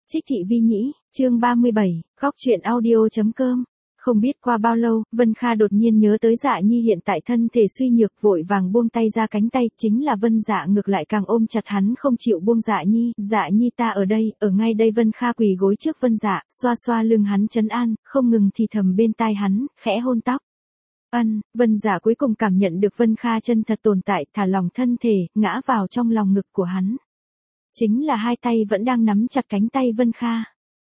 Trích Thị Vi Nhĩ, chương 37, góc truyện audio.com. Không biết qua bao lâu, Vân Kha đột nhiên nhớ tới Dạ Nhi hiện tại thân thể suy nhược, vội vàng buông tay ra cánh tay, chính là Vân Dạ ngược lại càng ôm chặt hắn không chịu buông. Dạ Nhi ta ở đây, ở ngay đây. Vân Kha quỳ gối trước Vân Dạ, xoa xoa lưng hắn trấn an, không ngừng thì thầm bên tai hắn, khẽ hôn tóc. Vân Dạ cuối cùng cảm nhận được Vân Kha chân thật tồn tại, thả lòng thân thể, ngã vào trong lòng ngực của hắn. Chính là hai tay vẫn đang nắm chặt cánh tay Vân Kha.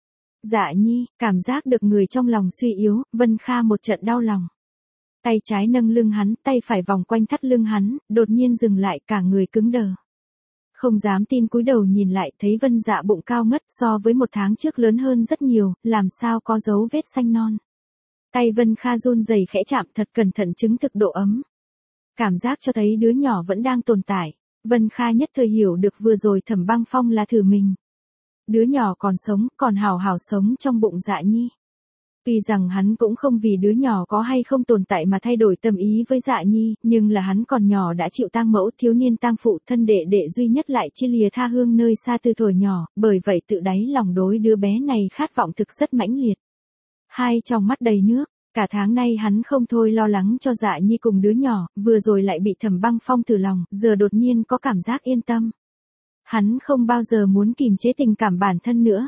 Dạ Nhi, cảm giác được người trong lòng suy yếu, Vân Kha một trận đau lòng. Tay trái nâng lưng hắn, tay phải vòng quanh thắt lưng hắn, đột nhiên dừng lại, cả người cứng đờ. Không dám tin cúi đầu nhìn lại, thấy Vân Dạ bụng cao ngất, so với một tháng trước lớn hơn rất nhiều, làm sao có dấu vết xanh non. Tay Vân Kha run rẩy khẽ chạm thật cẩn thận chứng thực độ ấm. Cảm giác cho thấy đứa nhỏ vẫn đang tồn tại. Vân Kha nhất thời hiểu được vừa rồi Thẩm Băng Phong là thử mình. Đứa nhỏ còn sống, còn hào hào sống trong bụng Dạ Nhi. Tuy rằng hắn cũng không vì đứa nhỏ có hay không tồn tại mà thay đổi tâm ý với Dạ Nhi, nhưng là hắn còn nhỏ đã chịu tang mẫu, thiếu niên tang phụ, thân đệ đệ duy nhất lại chia lìa tha hương nơi xa từ thuở nhỏ, bởi vậy tự đáy lòng đối đứa bé này khát vọng thực rất mãnh liệt. Hai trong mắt đầy nước. Cả tháng nay hắn không thôi lo lắng cho Dạ Nhi cùng đứa nhỏ, vừa rồi lại bị Thẩm Băng Phong thử lòng, giờ đột nhiên có cảm giác yên tâm. Hắn không bao giờ muốn kìm chế tình cảm bản thân nữa.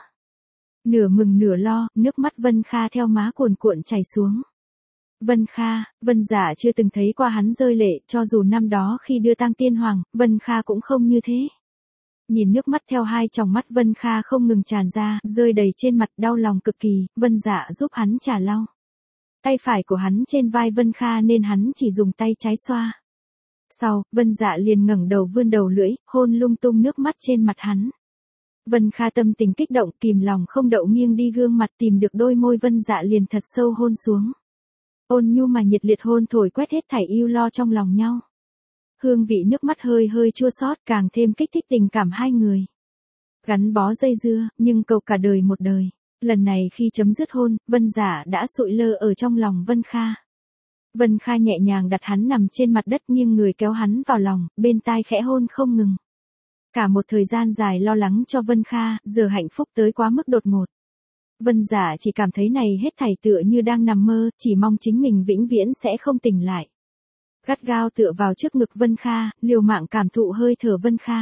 Nửa mừng nửa lo, nước mắt Vân Kha theo má cuồn cuộn chảy xuống. Vân Dạ chưa từng thấy qua hắn rơi lệ, cho dù năm đó khi đưa tang tiên hoàng, Vân Kha cũng không như thế. Nhìn nước mắt theo hai tròng mắt Vân Kha không ngừng tràn ra, rơi đầy trên mặt, đau lòng cực kỳ, Vân Dạ giúp hắn chà lau. Tay phải của hắn trên vai Vân Kha nên hắn chỉ dùng tay trái xoa. Sau, Vân Dạ liền ngẩng đầu vươn đầu lưỡi, hôn lung tung nước mắt trên mặt hắn. Vân Kha tâm tình kích động, kìm lòng không đậu nghiêng đi gương mặt, tìm được đôi môi Vân Dạ liền thật sâu hôn xuống. Ôn nhu mà nhiệt liệt hôn thổi quét hết thảy ưu lo trong lòng nhau. Hương vị nước mắt hơi hơi chua xót càng thêm kích thích tình cảm hai người. Gắn bó dây dưa, nhưng cầu cả đời một đời. Lần này khi chấm dứt hôn, Vân Dạ đã sụi lơ ở trong lòng Vân Kha. Vân Kha nhẹ nhàng đặt hắn nằm trên mặt đất, nghiêng người kéo hắn vào lòng, bên tai khẽ hôn không ngừng. Cả một thời gian dài lo lắng cho Vân Kha, giờ hạnh phúc tới quá mức đột ngột. Vân Dạ chỉ cảm thấy này hết thảy tựa như đang nằm mơ, chỉ mong chính mình vĩnh viễn sẽ không tỉnh lại. Gắt gao tựa vào trước ngực Vân Kha, liều mạng cảm thụ hơi thở Vân Kha.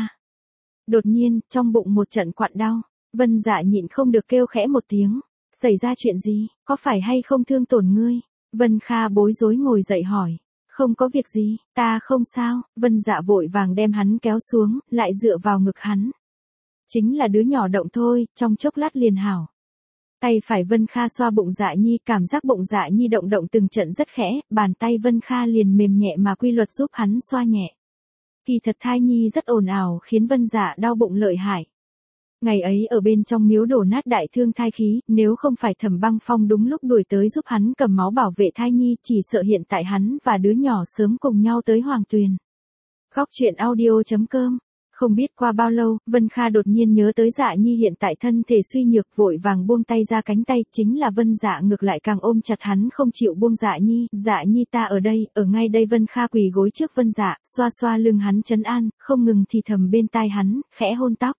Đột nhiên, trong bụng một trận quặn đau, Vân Dạ nhịn không được kêu khẽ một tiếng. Xảy ra chuyện gì, có phải hay không thương tổn ngươi? Vân Kha bối rối ngồi dậy hỏi. Không có việc gì, ta không sao. Vân Dạ vội vàng đem hắn kéo xuống, lại dựa vào ngực hắn. Chính là đứa nhỏ động thôi, trong chốc lát liền hảo. Tay phải Vân Kha xoa bụng Dạ Nhi, cảm giác bụng Dạ Nhi động động từng trận rất khẽ, bàn tay Vân Kha liền mềm nhẹ mà quy luật giúp hắn xoa nhẹ. Kỳ thật thai nhi rất ồn ào khiến Vân Dạ đau bụng lợi hại. Ngày ấy ở bên trong miếu đổ nát đại thương thai khí, nếu không phải Thẩm Băng Phong đúng lúc đuổi tới giúp hắn cầm máu bảo vệ thai nhi, chỉ sợ hiện tại hắn và đứa nhỏ sớm cùng nhau tới Hoàng Tuyền. Góc truyện audio.com. Không biết qua bao lâu, Vân Kha đột nhiên nhớ tới Dạ Nhi hiện tại thân thể suy nhược, vội vàng buông tay ra cánh tay, chính là Vân Dạ ngược lại càng ôm chặt hắn không chịu buông. Dạ Nhi ta ở đây, ở ngay đây. Vân Kha quỳ gối trước Vân Dạ, xoa xoa lưng hắn trấn an, không ngừng thì thầm bên tai hắn, khẽ hôn tóc.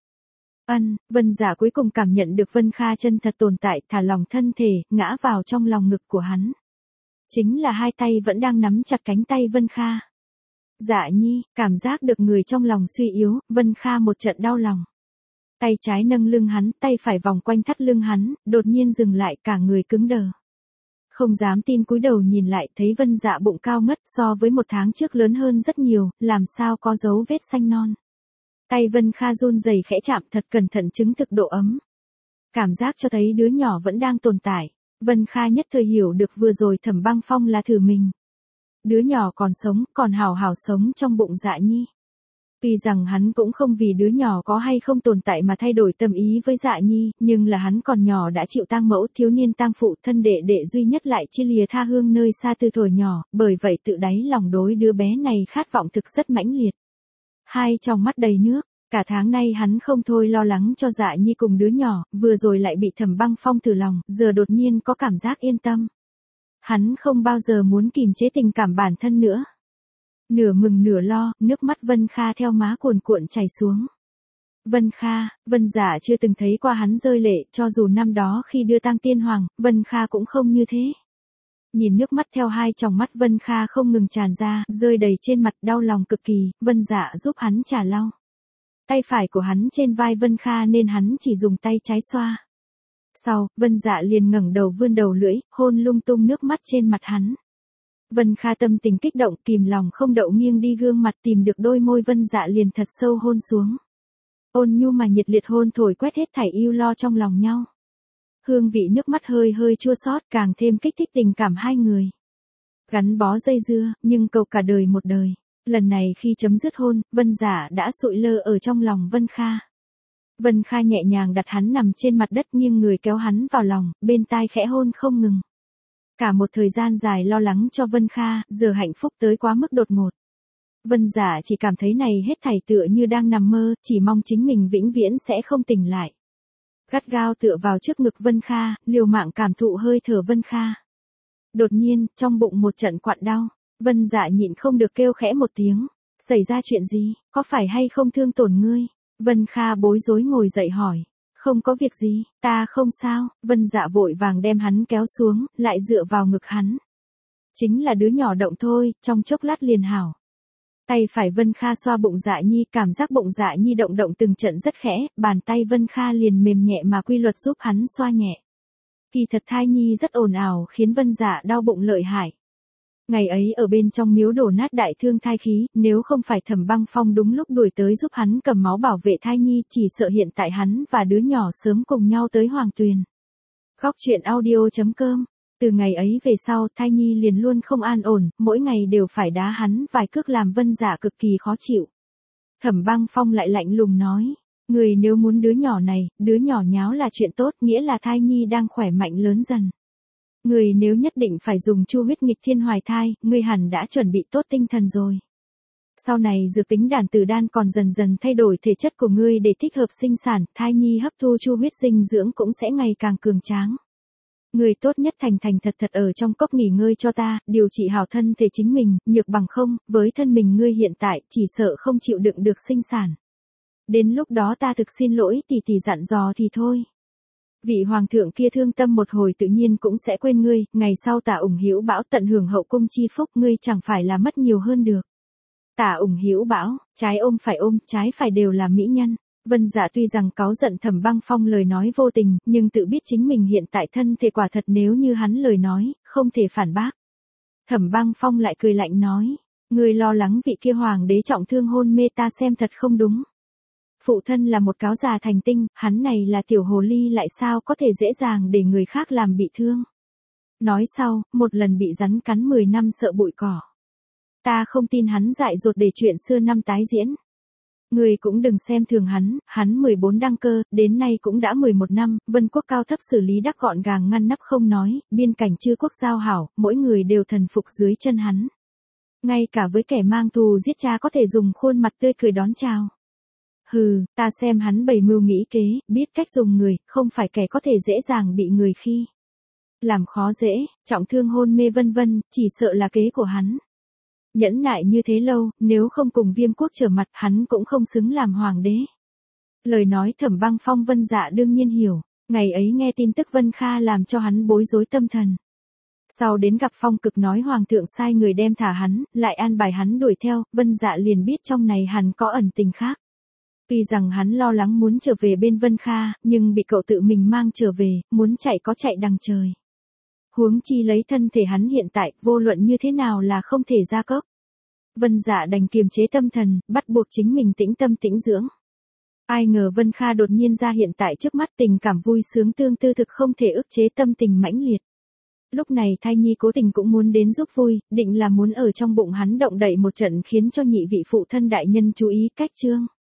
Vân Dạ cuối cùng cảm nhận được Vân Kha chân thật tồn tại, thả lòng thân thể, ngã vào trong lòng ngực của hắn. Chính là hai tay vẫn đang nắm chặt cánh tay Vân Kha. Dạ Nhi, cảm giác được người trong lòng suy yếu, Vân Kha một trận đau lòng. Tay trái nâng lưng hắn, tay phải vòng quanh thắt lưng hắn, đột nhiên dừng lại, cả người cứng đờ. Không dám tin cúi đầu nhìn lại, thấy Vân Dạ bụng cao ngất, so với một tháng trước lớn hơn rất nhiều, làm sao có dấu vết xanh non. Tay Vân Kha run rẩy khẽ chạm thật cẩn thận chứng thực độ ấm. Cảm giác cho thấy đứa nhỏ vẫn đang tồn tại. Vân Kha nhất thời hiểu được vừa rồi Thẩm Băng Phong là thử mình. Đứa nhỏ còn sống, còn hào hào sống trong bụng Dạ Nhi. Tuy rằng hắn cũng không vì đứa nhỏ có hay không tồn tại mà thay đổi tâm ý với Dạ Nhi, nhưng là hắn còn nhỏ đã chịu tang mẫu, thiếu niên tang phụ, thân đệ đệ duy nhất lại chia lìa tha hương nơi xa từ thuở nhỏ, bởi vậy tự đáy lòng đối đứa bé này khát vọng thực rất mãnh liệt. Hai trong mắt đầy nước. Cả tháng nay hắn không thôi lo lắng cho Dạ Nhi cùng đứa nhỏ, vừa rồi lại bị Thẩm Băng Phong thử lòng, giờ đột nhiên có cảm giác yên tâm. Hắn không bao giờ muốn kìm chế tình cảm bản thân nữa. Nửa mừng nửa lo, nước mắt Vân Kha theo má cuồn cuộn chảy xuống. Vân Kha, Vân Dạ chưa từng thấy qua hắn rơi lệ, cho dù năm đó khi đưa tang tiên hoàng, Vân Kha cũng không như thế. Nhìn nước mắt theo hai tròng mắt Vân Kha không ngừng tràn ra, rơi đầy trên mặt, đau lòng cực kỳ, Vân Dạ giúp hắn chà lau. Tay phải của hắn trên vai Vân Kha nên hắn chỉ dùng tay trái xoa. Sau, Vân Dạ liền ngẩng đầu vươn đầu lưỡi, hôn lung tung nước mắt trên mặt hắn. Vân Kha tâm tình kích động, kìm lòng không đậu nghiêng đi gương mặt tìm được đôi môi Vân Dạ liền thật sâu hôn xuống. Ôn nhu mà nhiệt liệt hôn thổi quét hết thảy ưu lo trong lòng nhau. Hương vị nước mắt hơi hơi chua xót càng thêm kích thích tình cảm hai người. Gắn bó dây dưa, nhưng cầu cả đời một đời. Lần này khi chấm dứt hôn, Vân Dạ đã sụi lơ ở trong lòng Vân Kha. Vân Kha nhẹ nhàng đặt hắn nằm trên mặt đất nghiêng người kéo hắn vào lòng, bên tai khẽ hôn không ngừng. Cả một thời gian dài lo lắng cho Vân Kha, giờ hạnh phúc tới quá mức đột ngột. Vân Dạ chỉ cảm thấy này hết thảy tựa như đang nằm mơ, chỉ mong chính mình vĩnh viễn sẽ không tỉnh lại. Gắt gao tựa vào trước ngực Vân Kha, liều mạng cảm thụ hơi thở Vân Kha. Đột nhiên, trong bụng một trận quặn đau, Vân Dạ nhịn không được kêu khẽ một tiếng. Xảy ra chuyện gì, có phải hay không thương tổn ngươi? Vân Kha bối rối ngồi dậy hỏi. Không có việc gì, ta không sao. Vân Dạ vội vàng đem hắn kéo xuống, lại dựa vào ngực hắn. Chính là đứa nhỏ động thôi, trong chốc lát liền hảo. Tay phải Vân Kha xoa bụng Dạ Nhi, cảm giác bụng Dạ Nhi động động từng trận rất khẽ, bàn tay Vân Kha liền mềm nhẹ mà quy luật giúp hắn xoa nhẹ. Kỳ thật thai nhi rất ồn ào khiến Vân Dạ đau bụng lợi hại. Ngày ấy ở bên trong miếu đổ nát đại thương thai khí, nếu không phải Thẩm Băng Phong đúng lúc đuổi tới giúp hắn cầm máu bảo vệ thai nhi, chỉ sợ hiện tại hắn và đứa nhỏ sớm cùng nhau tới Hoàng Tuyền. Góc truyện audio.com. Từ ngày ấy về sau, thai nhi liền luôn không an ổn, mỗi ngày đều phải đá hắn vài cước làm Vân Dạ cực kỳ khó chịu. Thẩm Băng Phong lại lạnh lùng nói, người nếu muốn đứa nhỏ này, đứa nhỏ nháo là chuyện tốt, nghĩa là thai nhi đang khỏe mạnh lớn dần. Người nếu nhất định phải dùng chu huyết nghịch thiên hoài thai, người hẳn đã chuẩn bị tốt tinh thần rồi. Sau này dược tính đàn tử đan còn dần dần thay đổi thể chất của ngươi để thích hợp sinh sản, thai nhi hấp thu chu huyết dinh dưỡng cũng sẽ ngày càng cường tráng. Người tốt nhất thành thành thật thật ở trong cốc nghỉ ngơi cho ta, điều trị hảo thân thể chính mình, nhược bằng không, với thân mình ngươi hiện tại, chỉ sợ không chịu đựng được sinh sản. Đến lúc đó ta thực xin lỗi tỷ tỷ dặn dò thì thôi. Vị hoàng thượng kia thương tâm một hồi tự nhiên cũng sẽ quên ngươi, ngày sau Tả Ủng Hữu Bảo tận hưởng hậu cung chi phúc, ngươi chẳng phải là mất nhiều hơn được. Tả Ủng Hữu Bảo, trái ôm, trái phải đều là mỹ nhân. Vân Dạ tuy rằng cáu giận Thẩm Băng Phong lời nói vô tình, nhưng tự biết chính mình hiện tại thân thể quả thật nếu như hắn lời nói, không thể phản bác. Thẩm Băng Phong lại cười lạnh nói, ngươi lo lắng vị kia hoàng đế trọng thương hôn mê ta xem thật không đúng. Phụ thân là một cáo già thành tinh, hắn này là tiểu hồ ly lại sao có thể dễ dàng để người khác làm bị thương. Nói sau, một lần bị rắn cắn 10 năm sợ bụi cỏ. Ta không tin hắn dại dột để chuyện xưa năm tái diễn. Người cũng đừng xem thường hắn 14 đăng cơ, đến nay cũng đã 11 năm, Vân quốc cao thấp xử lý đắc gọn gàng ngăn nắp không nói, biên cảnh chư quốc giao hảo, mỗi người đều thần phục dưới chân hắn. Ngay cả với kẻ mang thù giết cha có thể dùng khuôn mặt tươi cười đón chào. Hừ, ta xem hắn bày mưu nghĩ kế, biết cách dùng người, không phải kẻ có thể dễ dàng bị người khi làm khó dễ, trọng thương hôn mê vân vân, chỉ sợ là kế của hắn. Nhẫn nại như thế lâu, nếu không cùng Viêm quốc trở mặt, hắn cũng không xứng làm hoàng đế. Lời nói Thẩm Băng Phong Vân Dạ đương nhiên hiểu, ngày ấy nghe tin tức Vân Kha làm cho hắn bối rối tâm thần. Sau đến gặp Phong Cực nói hoàng thượng sai người đem thả hắn, lại an bài hắn đuổi theo, Vân Dạ liền biết trong này hắn có ẩn tình khác. Tuy rằng hắn lo lắng muốn trở về bên Vân Kha, nhưng bị cậu tự mình mang trở về, muốn chạy có chạy đằng trời. Huống chi lấy thân thể hắn hiện tại, vô luận như thế nào là không thể ra cốc. Vân Dạ đành kiềm chế tâm thần, bắt buộc chính mình tĩnh tâm tĩnh dưỡng. Ai ngờ Vân Kha đột nhiên ra hiện tại trước mắt, tình cảm vui sướng tương tư thực không thể ức chế tâm tình mãnh liệt. Lúc này thai nhi cố tình cũng muốn đến giúp vui, định là muốn ở trong bụng hắn động đậy một trận khiến cho nhị vị phụ thân đại nhân chú ý cách chương.